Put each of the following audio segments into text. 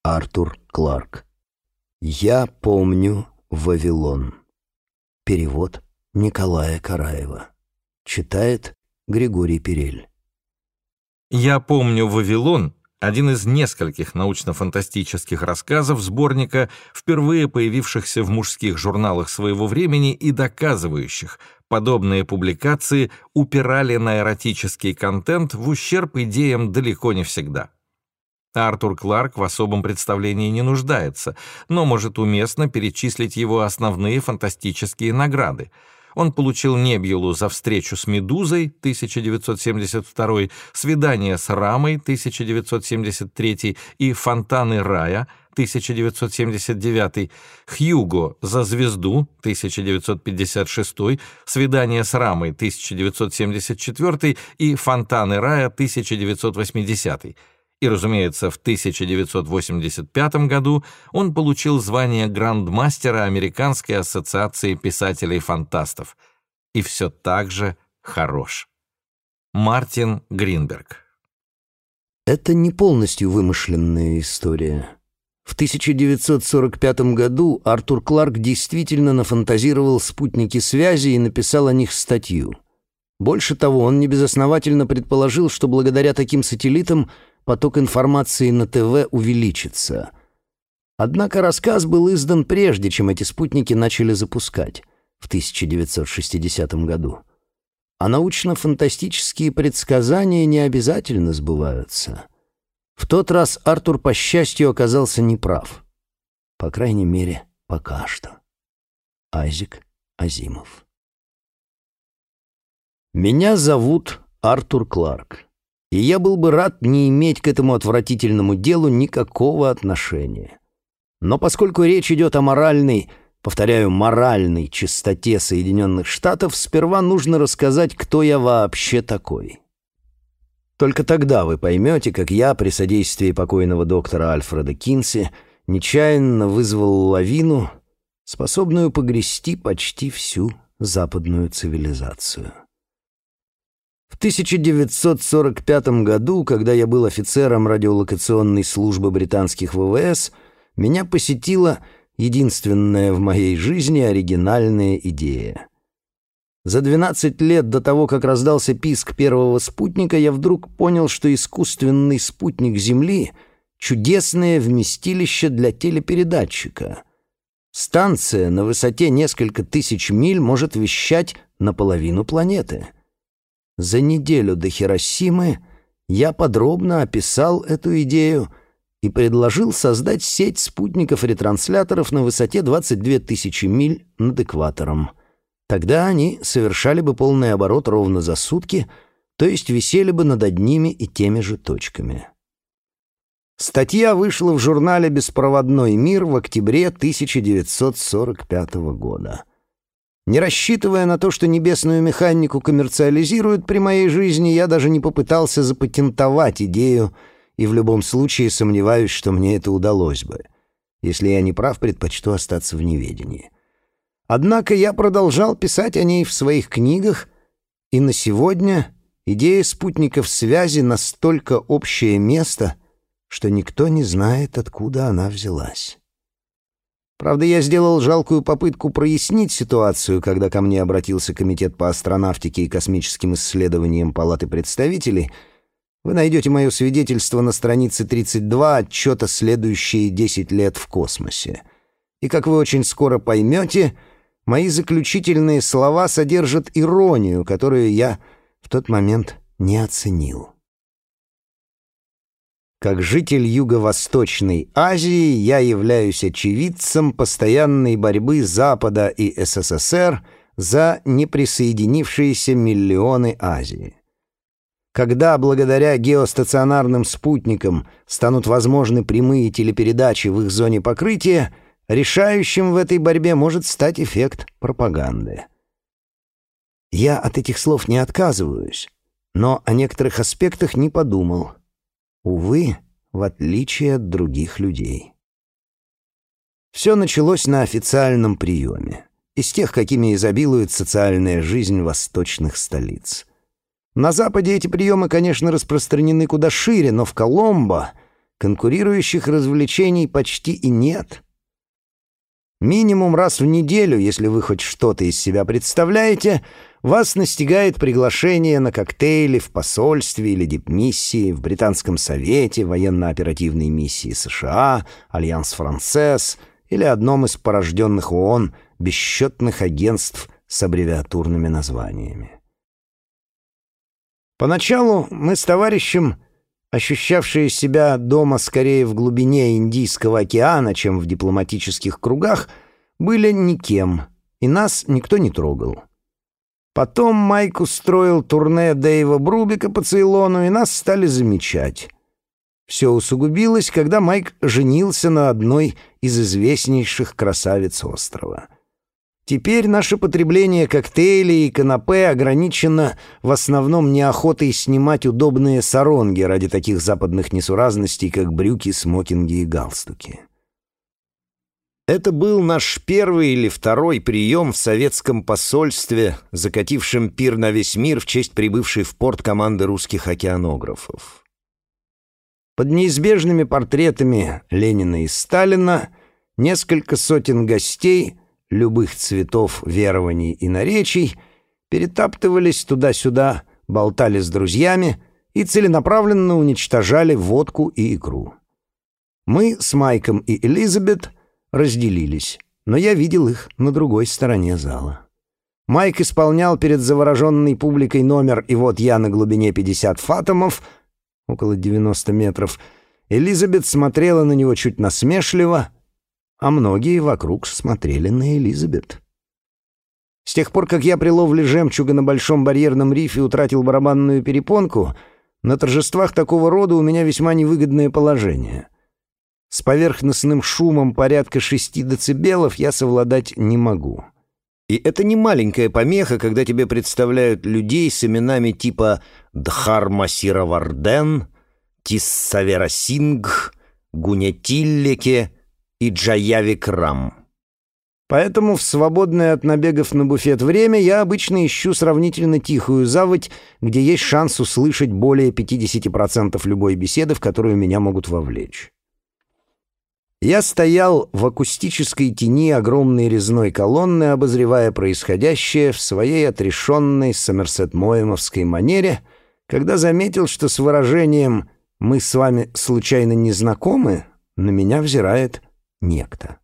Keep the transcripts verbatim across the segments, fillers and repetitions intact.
Артур Кларк. «Я помню Вавилон». Перевод Николая Караева. Читает Григорий Перель. «Я помню Вавилон» — один из нескольких научно-фантастических рассказов сборника, впервые появившихся в мужских журналах своего времени и доказывающих, подобные публикации упирали на эротический контент в ущерб идеям далеко не всегда. Артур Кларк в особом представлении не нуждается, но может уместно перечислить его основные фантастические награды. Он получил Небьюлу за «Встречу с Медузой» тысяча девятьсот семьдесят второй, «Свидание с Рамой» тысяча девятьсот семьдесят третий и «Фонтаны рая» тысяча девятьсот семьдесят девятый, Хьюго за «Звезду» тысяча девятьсот пятьдесят шестой, «Свидание с Рамой» тысяча девятьсот семьдесят четвертый и «Фонтаны рая» тысяча девятьсот восьмидесятый. И, разумеется, в тысяча девятьсот восемьдесят пятом году он получил звание грандмастера Американской ассоциации писателей-фантастов. И все так же хорош. Мартин Гринберг. Это не полностью вымышленная история. В тысяча девятьсот сорок пятом году Артур Кларк действительно нафантазировал спутники связи и написал о них статью. Больше того, он небезосновательно предположил, что благодаря таким сателлитам поток информации на ТВ увеличится. Однако рассказ был издан прежде, чем эти спутники начали запускать, в тысяча девятьсот шестидесятом году. А научно-фантастические предсказания не обязательно сбываются. В тот раз Артур, по счастью, оказался неправ. По крайней мере, пока что. Айзек Азимов. Меня зовут Артур Кларк. И я был бы рад не иметь к этому отвратительному делу никакого отношения. Но поскольку речь идет о моральной, повторяю, моральной чистоте Соединенных Штатов, сперва нужно рассказать, кто я вообще такой. Только тогда вы поймете, как я при содействии покойного доктора Альфреда Кинси нечаянно вызвал лавину, способную погрести почти всю западную цивилизацию. В тысяча девятьсот сорок пятом году, когда я был офицером радиолокационной службы британских ВВС, меня посетила единственная в моей жизни оригинальная идея. За двенадцать лет до того, как раздался писк первого спутника, я вдруг понял, что искусственный спутник Земли — чудесное вместилище для телепередатчика. Станция на высоте несколько тысяч миль может вещать на половину планеты. За неделю до Хиросимы я подробно описал эту идею и предложил создать сеть спутников-ретрансляторов на высоте двадцать две тысячи миль над экватором. Тогда они совершали бы полный оборот ровно за сутки, то есть висели бы над одними и теми же точками. Статья вышла в журнале «Беспроводной мир» в октябре тысяча девятьсот сорок пятого года. Не рассчитывая на то, что небесную механику коммерциализируют при моей жизни, я даже не попытался запатентовать идею, и в любом случае сомневаюсь, что мне это удалось бы. Если я не прав, предпочту остаться в неведении. Однако я продолжал писать о ней в своих книгах, и на сегодня идея спутников связи настолько общее место, что никто не знает, откуда она взялась. Правда, я сделал жалкую попытку прояснить ситуацию, когда ко мне обратился Комитет по астронавтике и космическим исследованиям Палаты представителей. Вы найдете мое свидетельство на странице тридцать два отчета «Следующие десять лет в космосе». И, как вы очень скоро поймете, мои заключительные слова содержат иронию, которую я в тот момент не оценил. Как житель Юго-Восточной Азии я являюсь очевидцем постоянной борьбы Запада и СССР за неприсоединившиеся миллионы Азии. Когда благодаря геостационарным спутникам станут возможны прямые телепередачи в их зоне покрытия, решающим в этой борьбе может стать эффект пропаганды. Я от этих слов не отказываюсь, но о некоторых аспектах не подумал. Увы, в отличие от других людей. Все началось на официальном приеме, из тех, какими изобилует социальная жизнь восточных столиц. На Западе эти приемы, конечно, распространены куда шире, но в Коломбо конкурирующих развлечений почти и нет. Минимум раз в неделю, если вы хоть что-то из себя представляете, вас настигает приглашение на коктейли в посольстве или дипмиссии, в Британском совете, военно-оперативной миссии США, Альянс Франсес или одном из порожденных ООН бесчетных агентств с аббревиатурными названиями. Поначалу мы с товарищем, ощущавшие себя дома скорее в глубине Индийского океана, чем в дипломатических кругах, были никем, и нас никто не трогал. Потом Майк устроил турне Дэйва Брубика по Цейлону, и нас стали замечать. Все усугубилось, когда Майк женился на одной из известнейших красавиц острова. Теперь наше потребление коктейлей и канапе ограничено в основном неохотой снимать удобные саронги ради таких западных несуразностей, как брюки, смокинги и галстуки. Это был наш первый или второй прием в советском посольстве, закатившем пир на весь мир в честь прибывшей в порт команды русских океанографов. Под неизбежными портретами Ленина и Сталина несколько сотен гостей любых цветов, верований и наречий перетаптывались туда-сюда, болтали с друзьями и целенаправленно уничтожали водку и икру. Мы с Майком и Элизабет разделились, но я видел их на другой стороне зала. Майк исполнял перед завороженной публикой номер «И вот я на глубине пятьдесят фатомов», около девяноста метров. Элизабет смотрела на него чуть насмешливо, а многие вокруг смотрели на Элизабет. С тех пор, как я при ловле жемчуга на Большом барьерном рифе утратил барабанную перепонку, на торжествах такого рода у меня весьма невыгодное положение. С поверхностным шумом порядка шести децибелов я совладать не могу. И это не маленькая помеха, когда тебе представляют людей с именами типа Дхарма Сираварден, Тиссавера Сингх, Гунятиллеке и Джаявикрам. Поэтому в свободное от набегов на буфет время я обычно ищу сравнительно тихую заводь, где есть шанс услышать более пятьдесят процентов любой беседы, в которую меня могут вовлечь. Я стоял в акустической тени огромной резной колонны, обозревая происходящее в своей отрешенной сомерсет-моэмовской манере, когда заметил, что с выражением «мы с вами случайно не знакомы» на меня взирает некто.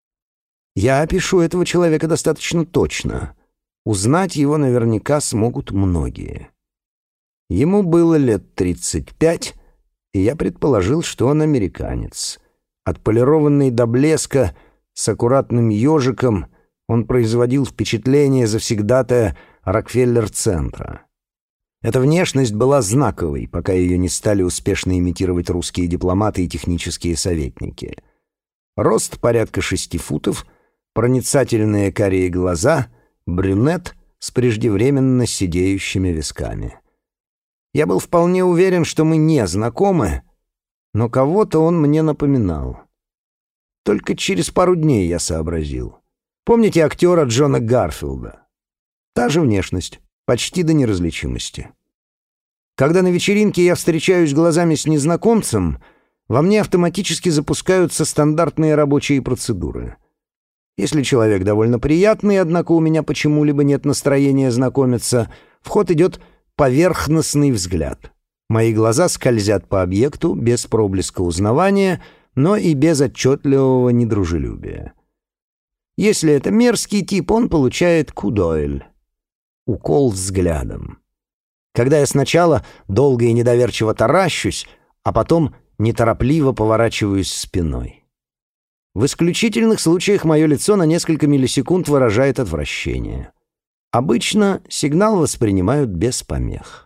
Я опишу этого человека достаточно точно. Узнать его наверняка смогут многие. Ему было лет тридцать пять, и я предположил, что он американец. Отполированный до блеска, с аккуратным ежиком, он производил впечатление завсегдатая Рокфеллер-центра. Эта внешность была знаковой, пока ее не стали успешно имитировать русские дипломаты и технические советники. Рост порядка шести футов, проницательные карие глаза, брюнет с преждевременно сидеющими висками. Я был вполне уверен, что мы не знакомы, но кого-то он мне напоминал. Только через пару дней я сообразил. Помните актера Джона Гарфилда? Та же внешность, почти до неразличимости. Когда на вечеринке я встречаюсь глазами с незнакомцем, во мне автоматически запускаются стандартные рабочие процедуры. Если человек довольно приятный, однако у меня почему-либо нет настроения знакомиться, в ход идет поверхностный взгляд. Мои глаза скользят по объекту без проблеска узнавания, но и без отчетливого недружелюбия. Если это мерзкий тип, он получает кудойль — укол взглядом. Когда я сначала долго и недоверчиво таращусь, а потом неторопливо поворачиваюсь спиной. В исключительных случаях мое лицо на несколько миллисекунд выражает отвращение. Обычно сигнал воспринимают без помех.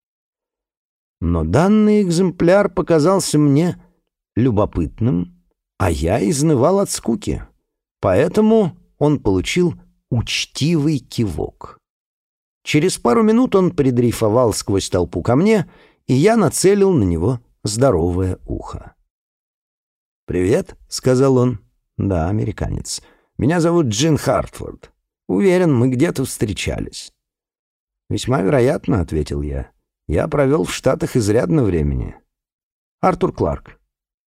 Но данный экземпляр показался мне любопытным, а я изнывал от скуки. Поэтому он получил учтивый кивок. Через пару минут он придрейфовал сквозь толпу ко мне, и я нацелил на него здоровое ухо. «Привет», — сказал он. «Да, американец. Меня зовут Джин Хартфорд. Уверен, мы где-то встречались». «Весьма вероятно», — ответил я. «Я провел в Штатах изрядно времени». «Артур Кларк».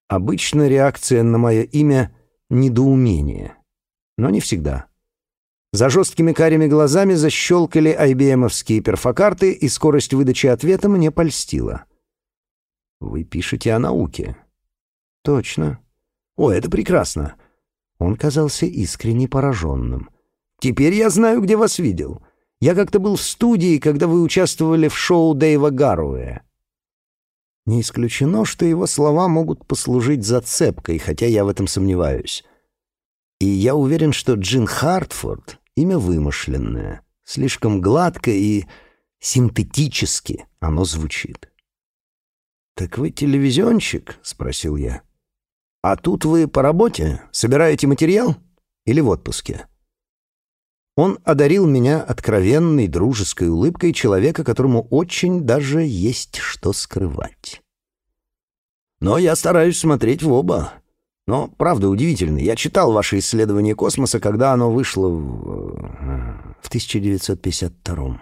Обычно реакция на мое имя — недоумение, но не всегда. За жесткими карими глазами защелкали ай би эм-овские перфокарты, и скорость выдачи ответа мне польстила. «Вы пишете о науке?» «Точно». «О, это прекрасно». Он казался искренне пораженным. «Теперь я знаю, где вас видел. Я как-то был в студии, когда вы участвовали в шоу Дэйва Гарроуэя». Не исключено, что его слова могут послужить зацепкой, хотя я в этом сомневаюсь. И я уверен, что Джин Хартфорд — имя вымышленное. Слишком гладко и синтетически оно звучит. «Так вы телевизионщик?» — спросил я. «А тут вы по работе? Собираете материал? Или в отпуске?» Он одарил меня откровенной дружеской улыбкой человека, которому очень даже есть что скрывать. «Но я стараюсь смотреть в оба. Но, правда, удивительно. Я читал ваше исследование космоса, когда оно вышло в, в тысяча девятьсот пятьдесят втором.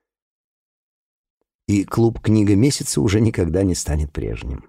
И клуб «Книга месяца» уже никогда не станет прежним.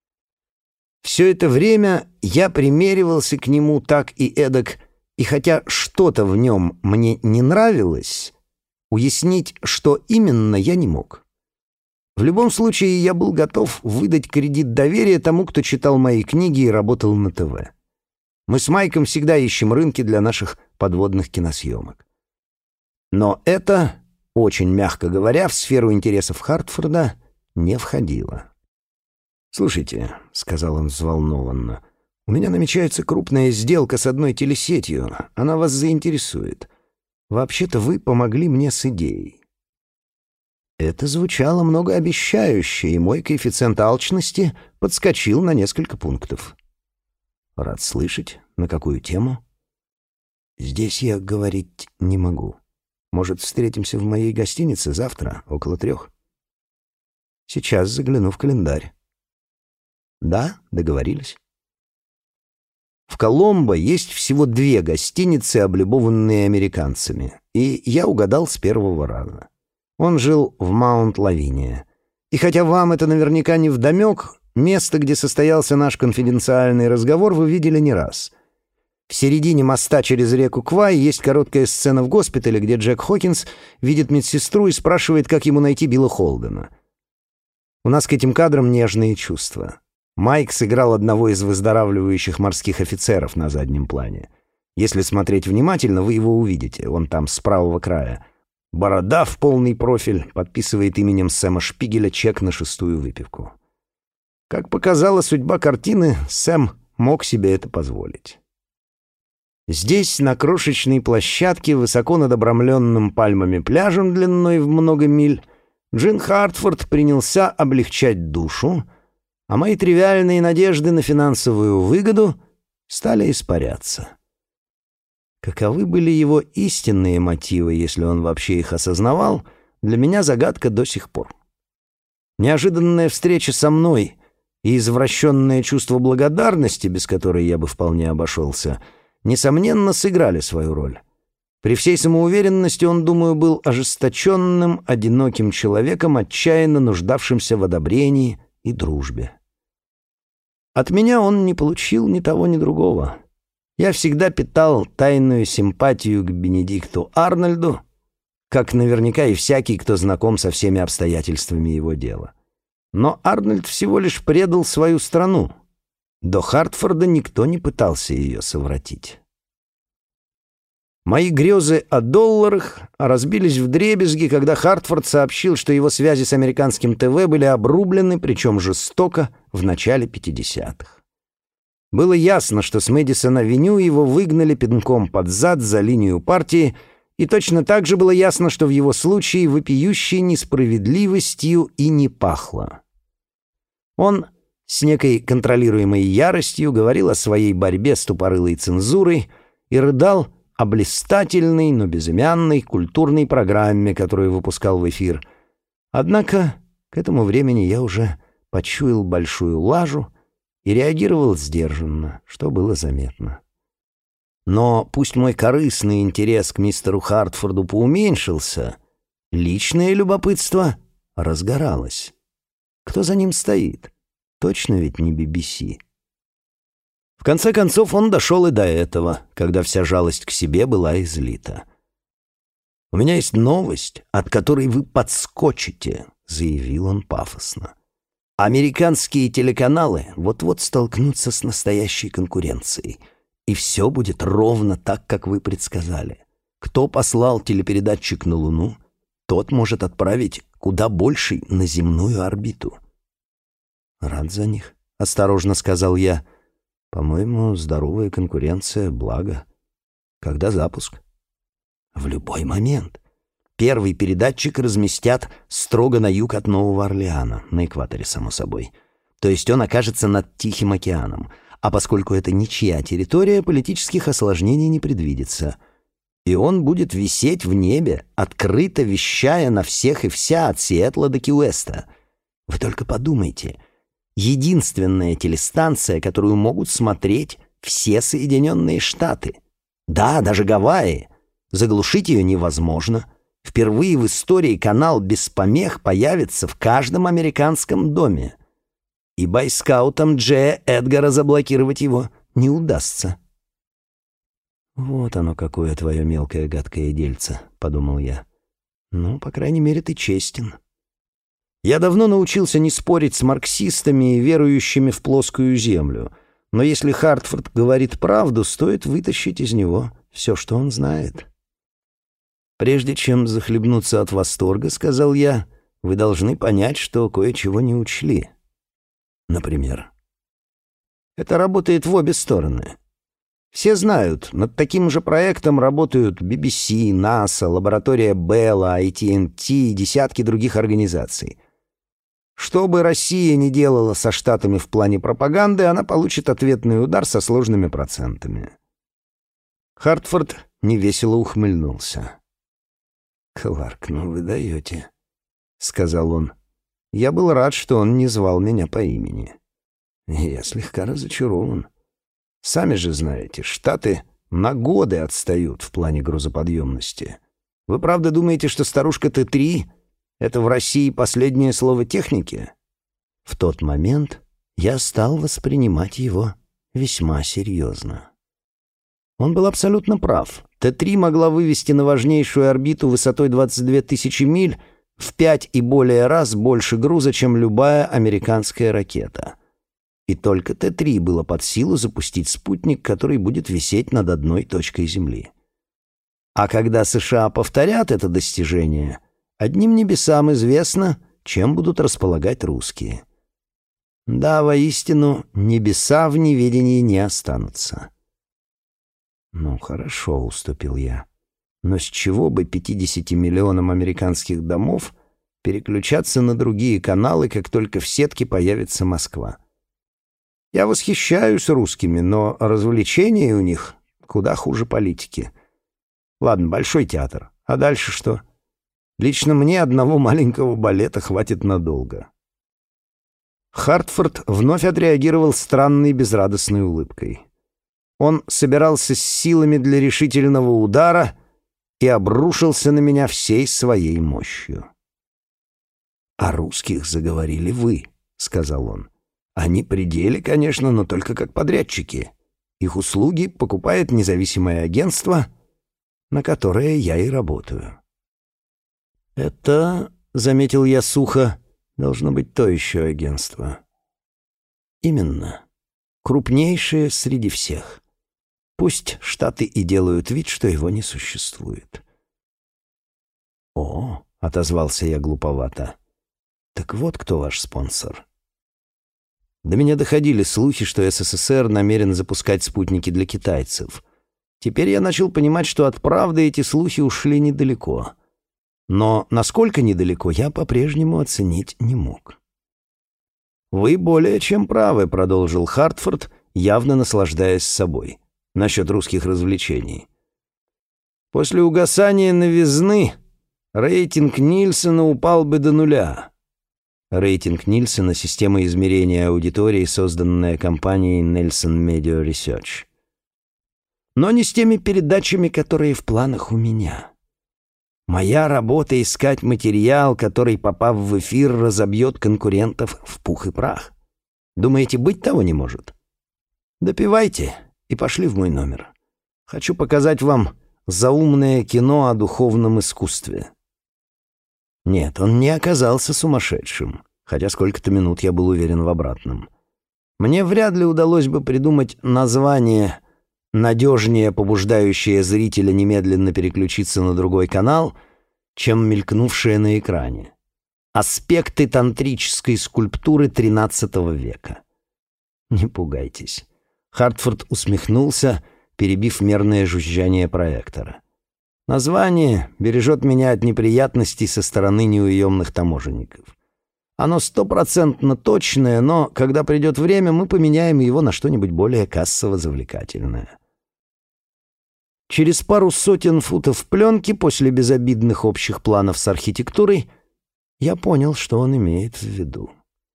Все это время я примеривался к нему так и эдак, и хотя что-то в нем мне не нравилось, уяснить, что именно, я не мог. В любом случае, я был готов выдать кредит доверия тому, кто читал мои книги и работал на ТВ. Мы с Майком всегда ищем рынки для наших подводных киносъемок. Но это, очень мягко говоря, в сферу интересов Хартфорда не входило. «Слушайте», — сказал он взволнованно, — «у меня намечается крупная сделка с одной телесетью. Она вас заинтересует. Вообще-то вы помогли мне с идеей». Это звучало многообещающе, и мой коэффициент алчности подскочил на несколько пунктов. «Рад слышать. На какую тему?» «Здесь я говорить не могу. Может, встретимся в моей гостинице завтра, около трех?» «Сейчас загляну в календарь». «Да, договорились». В Коломбо есть всего две гостиницы, облюбованные американцами, и я угадал с первого раза. Он жил в Маунт-Лавиния. И хотя вам это наверняка не вдомек, место, где состоялся наш конфиденциальный разговор, вы видели не раз. В середине моста через реку Квай есть короткая сцена в госпитале, где Джек Хокинс видит медсестру и спрашивает, как ему найти Билла Холдена. У нас к этим кадрам нежные чувства. Майк сыграл одного из выздоравливающих морских офицеров на заднем плане. Если смотреть внимательно, вы его увидите, он там с правого края. Борода в полный профиль подписывает именем Сэма Шпигеля чек на шестую выпивку. Как показала судьба картины, Сэм мог себе это позволить. Здесь, на крошечной площадке, высоко над обрамленным пальмами пляжем длиной в много миль, Джин Хартфорд принялся облегчать душу, а мои тривиальные надежды на финансовую выгоду стали испаряться. Каковы были его истинные мотивы, если он вообще их осознавал, для меня загадка до сих пор. Неожиданная встреча со мной и извращенное чувство благодарности, без которой я бы вполне обошелся, несомненно, сыграли свою роль. При всей самоуверенности он, думаю, был ожесточенным, одиноким человеком, отчаянно нуждавшимся в одобрении и дружбе. От меня он не получил ни того, ни другого. Я всегда питал тайную симпатию к Бенедикту Арнольду, как наверняка и всякий, кто знаком со всеми обстоятельствами его дела. Но Арнольд всего лишь предал свою страну. До Хартфорда никто не пытался ее совратить. Мои грезы о долларах разбились вдребезги, когда Хартфорд сообщил, что его связи с американским ТВ были обрублены, причем жестоко, в начале пятидесятых. Было ясно, что с Мэдисон-авеню его выгнали пинком под зад за линию партии, и точно так же было ясно, что в его случае вопиющей несправедливостью и не пахло. Он с некой контролируемой яростью говорил о своей борьбе с тупорылой цензурой и рыдал о блистательной, но безымянной культурной программе, которую выпускал в эфир. Однако к этому времени я уже почуял большую лажу и реагировал сдержанно, что было заметно. Но пусть мой корыстный интерес к мистеру Хартфорду поуменьшился, личное любопытство разгоралось. Кто за ним стоит? Точно ведь не би би си. конце концов, он дошел и до этого, когда вся жалость к себе была излита. «У меня есть новость, от которой вы подскочите», — заявил он пафосно. «Американские телеканалы вот-вот столкнутся с настоящей конкуренцией, и все будет ровно так, как вы предсказали. Кто послал телепередатчик на Луну, тот может отправить куда больший на земную орбиту». «Рад за них», — осторожно сказал я. «По-моему, здоровая конкуренция — благо. Когда запуск?» «В любой момент. Первый передатчик разместят строго на юг от Нового Орлеана, на экваторе, само собой. То есть он окажется над Тихим океаном. А поскольку это ничья территория, политических осложнений не предвидится. И он будет висеть в небе, открыто вещая на всех и вся от Сиэтла до Ки-Уэста. Вы только подумайте. Единственная телестанция, которую могут смотреть все Соединенные Штаты. Да, даже Гавайи. Заглушить ее невозможно. Впервые в истории канал без помех появится в каждом американском доме. И бойскаутам Джея Эдгара заблокировать его не удастся». «Вот оно какое твое мелкое гадкое дельце», — подумал я. «Ну, по крайней мере, ты честен». Я давно научился не спорить с марксистами и верующими в плоскую землю, но если Хартфорд говорит правду, стоит вытащить из него все, что он знает. «Прежде чем захлебнуться от восторга, — сказал я, — вы должны понять, что кое-чего не учли. Например, это работает в обе стороны. Все знают, над таким же проектом работают би би си, НАСА, лаборатория Белла, эй ти энд ти и десятки других организаций. Что бы Россия ни делала со Штатами в плане пропаганды, она получит ответный удар со сложными процентами». Хартфорд невесело ухмыльнулся. «Кларк, ну вы даете», — сказал он. Я был рад, что он не звал меня по имени. Я слегка разочарован. Сами же знаете, Штаты на годы отстают в плане грузоподъемности. Вы правда думаете, что старушка Т три — это в России последнее слово техники?» В тот момент я стал воспринимать его весьма серьезно. Он был абсолютно прав. Т три могла вывести на важнейшую орбиту высотой двадцать две тысячи миль в пять и более раз больше груза, чем любая американская ракета. И только Т три было под силу запустить спутник, который будет висеть над одной точкой Земли. А когда США повторят это достижение, одним небесам известно, чем будут располагать русские. Да, воистину, небеса в неведении не останутся. «Ну, хорошо», — уступил я. «Но с чего бы пятидесяти миллионам американских домов переключаться на другие каналы, как только в сетке появится Москва? Я восхищаюсь русскими, но развлечения у них куда хуже политики. Ладно, Большой театр. А дальше что? Лично мне одного маленького балета хватит надолго». Хартфорд вновь отреагировал странной безрадостной улыбкой. Он собирался с силами для решительного удара и обрушился на меня всей своей мощью. «О русских заговорили вы», — сказал он. «Они при деле, конечно, но только как подрядчики. Их услуги покупает независимое агентство, на которое я и работаю». «Это, — заметил я сухо, — должно быть то еще агентство». «Именно. Крупнейшее среди всех. Пусть Штаты и делают вид, что его не существует». «О, — отозвался я глуповато, — так вот кто ваш спонсор». До меня доходили слухи, что СССР намерен запускать спутники для китайцев. Теперь я начал понимать, что от правды эти слухи ушли недалеко. Но насколько недалеко, я по-прежнему оценить не мог. «Вы более чем правы», — продолжил Хартфорд, явно наслаждаясь собой, насчет русских развлечений. «После угасания новизны рейтинг Нильсона упал бы до нуля». Рейтинг Нильсона — система измерения аудитории, созданная компанией Nelson Media Research. Но не с теми передачами, которые в планах у меня. Моя работа — искать материал, который, попав в эфир, разобьет конкурентов в пух и прах. Думаете, быть того не может? Допивайте и пошли в мой номер. Хочу показать вам заумное кино о духовном искусстве». Нет, он не оказался сумасшедшим, хотя сколько-то минут я был уверен в обратном. Мне вряд ли удалось бы придумать название, надежнее побуждающее зрителя немедленно переключиться на другой канал, чем мелькнувшее на экране. Аспекты тантрической скульптуры тринадцатого века. Не пугайтесь. Хартфорд усмехнулся, перебив мерное жужжание проектора. Название бережет меня от неприятностей со стороны неуемных таможенников. Оно стопроцентно точное, но, когда придет время, мы поменяем его на что-нибудь более кассово-завлекательное. Через пару сотен футов пленки после безобидных общих планов с архитектурой я понял, что он имеет в виду.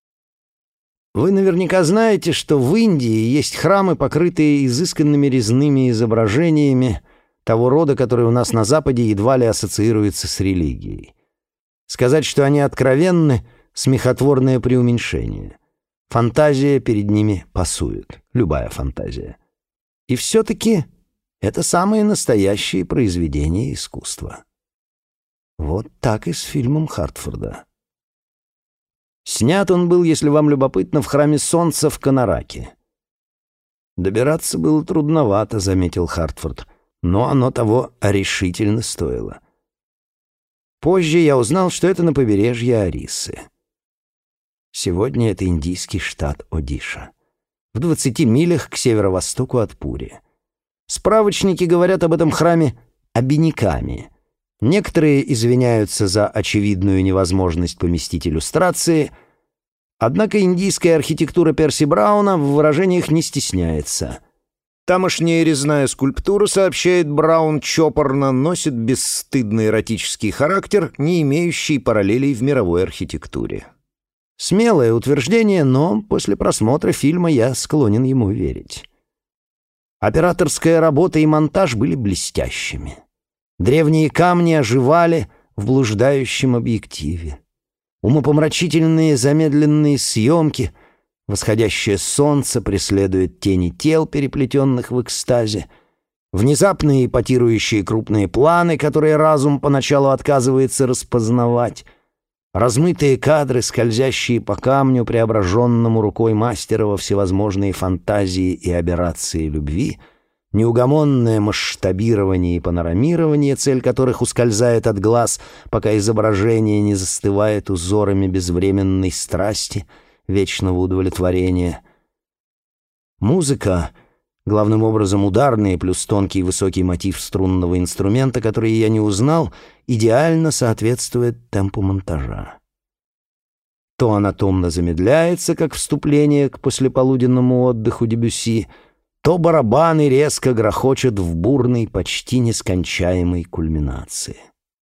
Вы наверняка знаете, что в Индии есть храмы, покрытые изысканными резными изображениями того рода, который у нас на Западе едва ли ассоциируется с религией. Сказать, что они откровенны — смехотворное преуменьшение. Фантазия перед ними пасует, любая фантазия. И все-таки это самые настоящие произведения искусства. Вот так и с фильмом Хартфорда. Снят он был, если вам любопытно, в храме Солнца в Конараке. Добираться было трудновато, заметил Хартфорд, но оно того решительно стоило. Позже я узнал, что это на побережье Ориссы. Сегодня это индийский штат Одиша, в двадцати милях к северо-востоку от Пури. Справочники говорят об этом храме обиняками. Некоторые извиняются за очевидную невозможность поместить иллюстрации, однако индийская архитектура Перси Брауна в выражениях не стесняется. Тамошняя резная скульптура, сообщает Браун чопорно, носит бесстыдный эротический характер, не имеющий параллелей в мировой архитектуре. Смелое утверждение, но после просмотра фильма я склонен ему верить. Операторская работа и монтаж были блестящими. Древние камни оживали в блуждающем объективе. Умопомрачительные замедленные съемки, восходящее солнце преследует тени тел, переплетенных в экстазе, внезапные ипотирующие крупные планы, которые разум поначалу отказывается распознавать, размытые кадры, скользящие по камню, преображенному рукой мастера во всевозможные фантазии и аберрации любви, неугомонное масштабирование и панорамирование, цель которых ускользает от глаз, пока изображение не застывает узорами безвременной страсти, вечного удовлетворения. Музыка, главным образом ударные, плюс тонкий и высокий мотив струнного инструмента, который я не узнал, идеально соответствует темпу монтажа. То она томно замедляется, как вступление к послеполуденному отдыху Дебюсси, то барабаны резко грохочут в бурной, почти нескончаемой кульминации.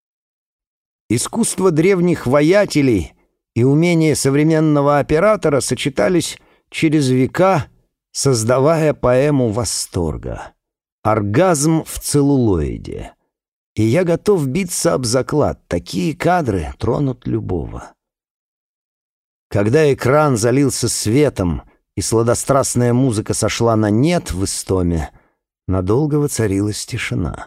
Искусство древних воятелей и умение современного оператора сочетались через века, создавая поэму восторга. Оргазм в целлулоиде. И я готов биться об заклад. Такие кадры тронут любого. Когда экран залился светом и сладострастная музыка сошла на нет в истоме, надолго воцарилась тишина.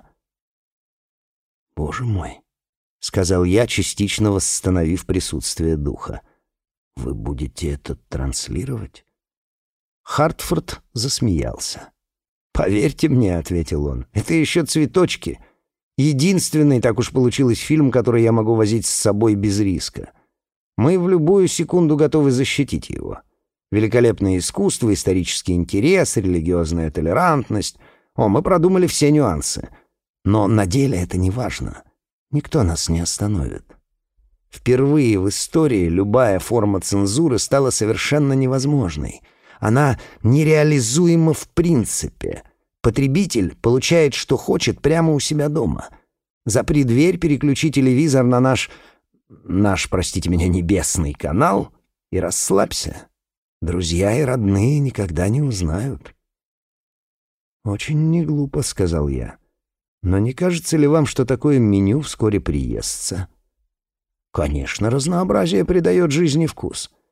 «Боже мой», — сказал я, частично восстановив присутствие духа, — «вы будете это транслировать?» Хартфорд засмеялся. «Поверьте мне», — ответил он, — «это еще цветочки. Единственный, так уж получилось, фильм, который я могу возить с собой без риска. Мы в любую секунду готовы защитить его. Великолепное искусство, исторический интерес, религиозная толерантность. О, мы продумали все нюансы. Но на деле это не важно. Никто нас не остановит. Впервые в истории любая форма цензуры стала совершенно невозможной. Она нереализуема в принципе. Потребитель получает, что хочет, прямо у себя дома. Запри дверь, переключи телевизор на наш... наш, простите меня, небесный канал и расслабься. Друзья и родные никогда не узнают. «Очень неглупо», — сказал я. «Но не кажется ли вам, что такое меню вскоре приестся?» «Конечно, разнообразие придает жизни вкус.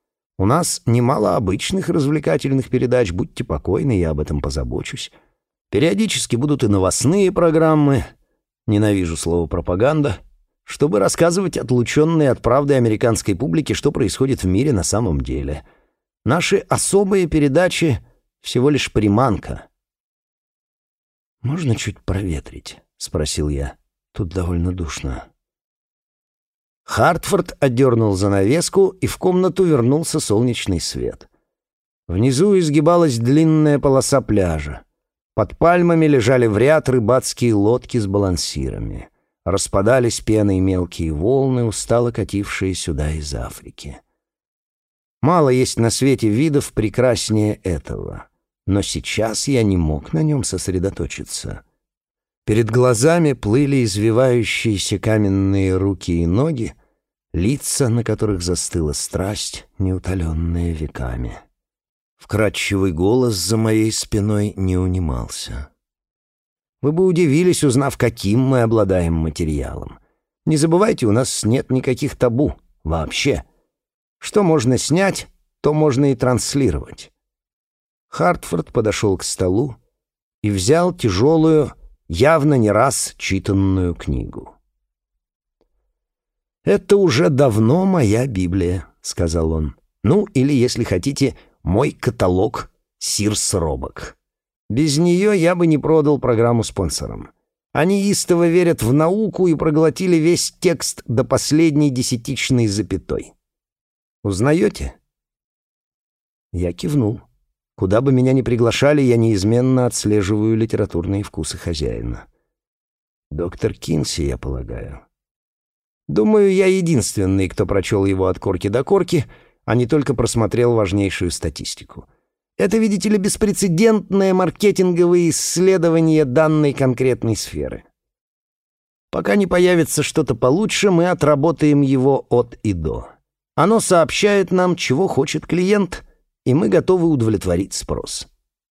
У нас немало обычных развлекательных передач, будьте покойны, я об этом позабочусь. Периодически будут и новостные программы, ненавижу слово «пропаганда», чтобы рассказывать отлученной от правды американской публике, что происходит в мире на самом деле. Наши особые передачи — всего лишь приманка. «Можно чуть проветрить?» — спросил я. «Тут довольно душно». Хартфорд отдернул занавеску, и в комнату вернулся солнечный свет. Внизу изгибалась длинная полоса пляжа. Под пальмами лежали в ряд рыбацкие лодки с балансирами. Распадались пеной мелкие волны, устало катившие сюда из Африки. Мало есть на свете видов прекраснее этого, но сейчас я не мог на нем сосредоточиться. Перед глазами плыли извивающиеся каменные руки и ноги, лица, на которых застыла страсть, неутоленная веками. Вкрадчивый голос за моей спиной не унимался. Вы бы удивились, узнав, каким мы обладаем материалом. Не забывайте, у нас нет никаких табу. Вообще. Что можно снять, то можно и транслировать. Хартфорд подошел к столу и взял тяжелую, явно не раз читанную книгу. «Это уже давно моя Библия», — сказал он. «Ну, или, если хотите, мой каталог Сирс Робок. Без нее я бы не продал программу спонсорам. Они истово верят в науку и проглотили весь текст до последней десятичной запятой. Узнаете?» Я кивнул. Куда бы меня ни приглашали, я неизменно отслеживаю литературные вкусы хозяина. Доктор Кинси, я полагаю. Думаю, я единственный, кто прочел его от корки до корки, а не только просмотрел важнейшую статистику. Это, видите ли, беспрецедентное маркетинговое исследование данной конкретной сферы. Пока не появится что-то получше, мы отработаем его от и до. Оно сообщает нам, чего хочет клиент, и мы готовы удовлетворить спрос.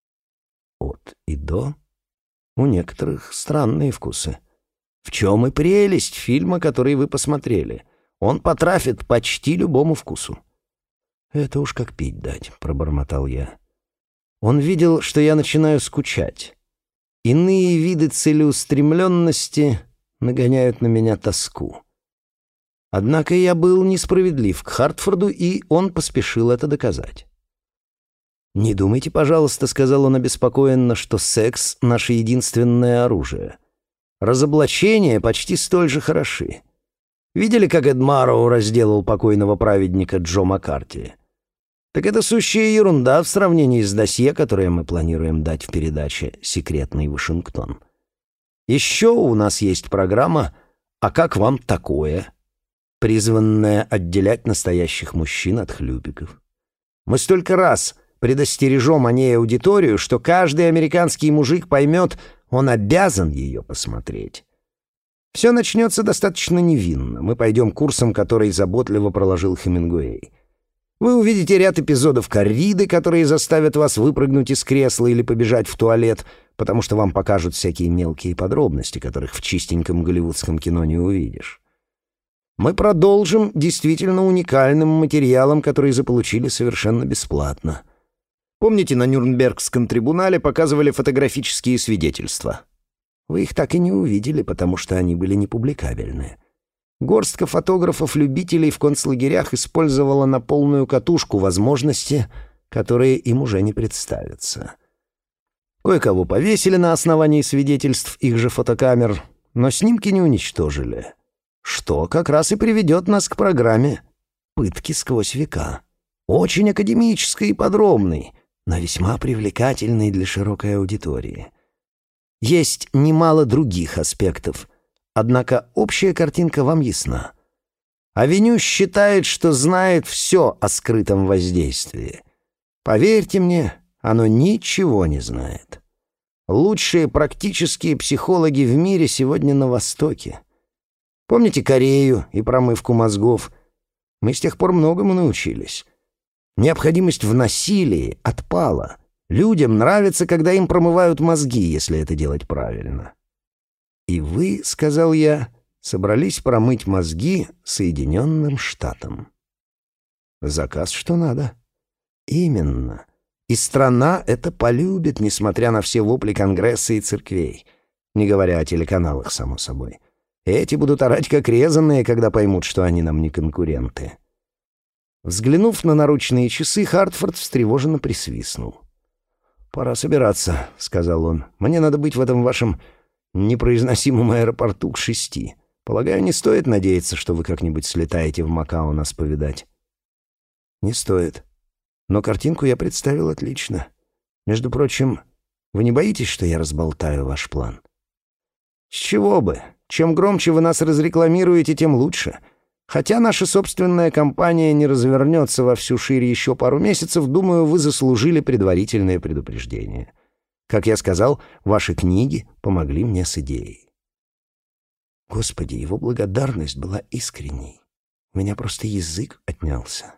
От и до? У некоторых странные вкусы. В чем и прелесть фильма, который вы посмотрели. Он потрафит почти любому вкусу. «Это уж как пить дать», — пробормотал я. Он видел, что я начинаю скучать. Иные виды целеустремленности нагоняют на меня тоску. Однако я был несправедлив к Хартфорду, и он поспешил это доказать. «Не думайте, пожалуйста», — сказал он обеспокоенно, — «что секс — наше единственное оружие. Разоблачения почти столь же хороши. Видели, как Эд Марроу разделал покойного праведника Джо Маккарти? Так это сущая ерунда в сравнении с досье, которое мы планируем дать в передаче «Секретный Вашингтон». Еще у нас есть программа «А как вам такое?», призванная отделять настоящих мужчин от хлюпиков. Мы столько раз предостережем о ней аудиторию, что каждый американский мужик поймет, он обязан ее посмотреть. Все начнется достаточно невинно. Мы пойдем курсом, который заботливо проложил Хемингуэй. Вы увидите ряд эпизодов корриды, которые заставят вас выпрыгнуть из кресла или побежать в туалет, потому что вам покажут всякие мелкие подробности, которых в чистеньком голливудском кино не увидишь. Мы продолжим действительно уникальным материалом, который заполучили совершенно бесплатно. Помните, на Нюрнбергском трибунале показывали фотографические свидетельства? Вы их так и не увидели, потому что они были непубликабельны. Горстка фотографов-любителей в концлагерях использовала на полную катушку возможности, которые им уже не представятся. Кое-кого повесили на основании свидетельств их же фотокамер, но снимки не уничтожили. Что как раз и приведет нас к программе «Пытки сквозь века». Очень академической и подробной, но весьма привлекательной для широкой аудитории. Есть немало других аспектов, однако общая картинка вам ясна. Авеню считает, что знает все о скрытом воздействии. Поверьте мне, оно ничего не знает. Лучшие практические психологи в мире сегодня на Востоке. Помните Корею и промывку мозгов? Мы с тех пор многому научились. Необходимость в насилии отпала. Людям нравится, когда им промывают мозги, если это делать правильно. И вы, — сказал я, — собрались промыть мозги Соединенным Штатам. Заказ что надо. Именно. И страна это полюбит, несмотря на все вопли Конгресса и церквей. Не говоря о телеканалах, само собой. Эти будут орать как резаные, когда поймут, что они нам не конкуренты. Взглянув на наручные часы, Хартфорд встревоженно присвистнул. «Пора собираться», — сказал он. «Мне надо быть в этом вашем непроизносимом аэропорту к шести. Полагаю, не стоит надеяться, что вы как-нибудь слетаете в Макао нас повидать». «Не стоит. Но картинку я представил отлично. Между прочим, вы не боитесь, что я разболтаю ваш план?» «С чего бы? Чем громче вы нас разрекламируете, тем лучше. Хотя наша собственная компания не развернется во всю шире еще пару месяцев, думаю, вы заслужили предварительное предупреждение. Как я сказал, ваши книги помогли мне с идеей». Господи, его благодарность была искренней. У меня просто язык отнялся.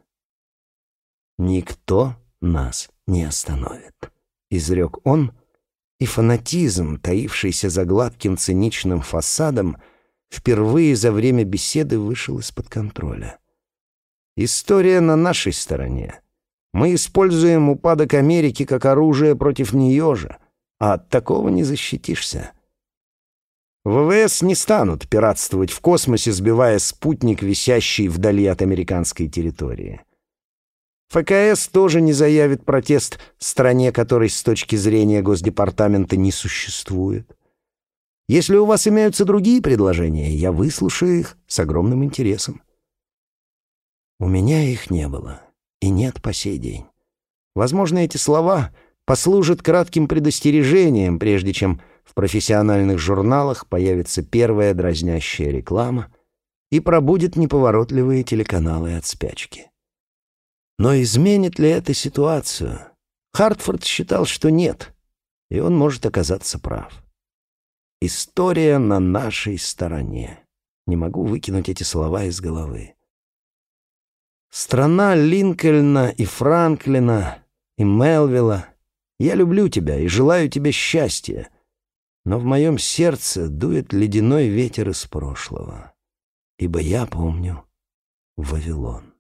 «Никто нас не остановит», — изрек он, и фанатизм, таившийся за гладким циничным фасадом, впервые за время беседы вышел из-под контроля. «История на нашей стороне. Мы используем упадок Америки как оружие против нее же, а от такого не защитишься. ВВС не станут пиратствовать в космосе, сбивая спутник, висящий вдали от американской территории. ФКС тоже не заявит протест стране, которой с точки зрения Госдепартамента не существует. Если у вас имеются другие предложения, я выслушаю их с огромным интересом». У меня их не было и нет по сей день. Возможно, эти слова послужат кратким предостережением, прежде чем в профессиональных журналах появится первая дразнящая реклама и пробудет неповоротливые телеканалы от спячки. Но изменит ли это ситуацию? Хартфорд считал, что нет, и он может оказаться прав. История на нашей стороне. Не могу выкинуть эти слова из головы. Страна Линкольна и Франклина и Мелвилла. Я люблю тебя и желаю тебе счастья, но в моем сердце дует ледяной ветер из прошлого, ибо я помню Вавилон.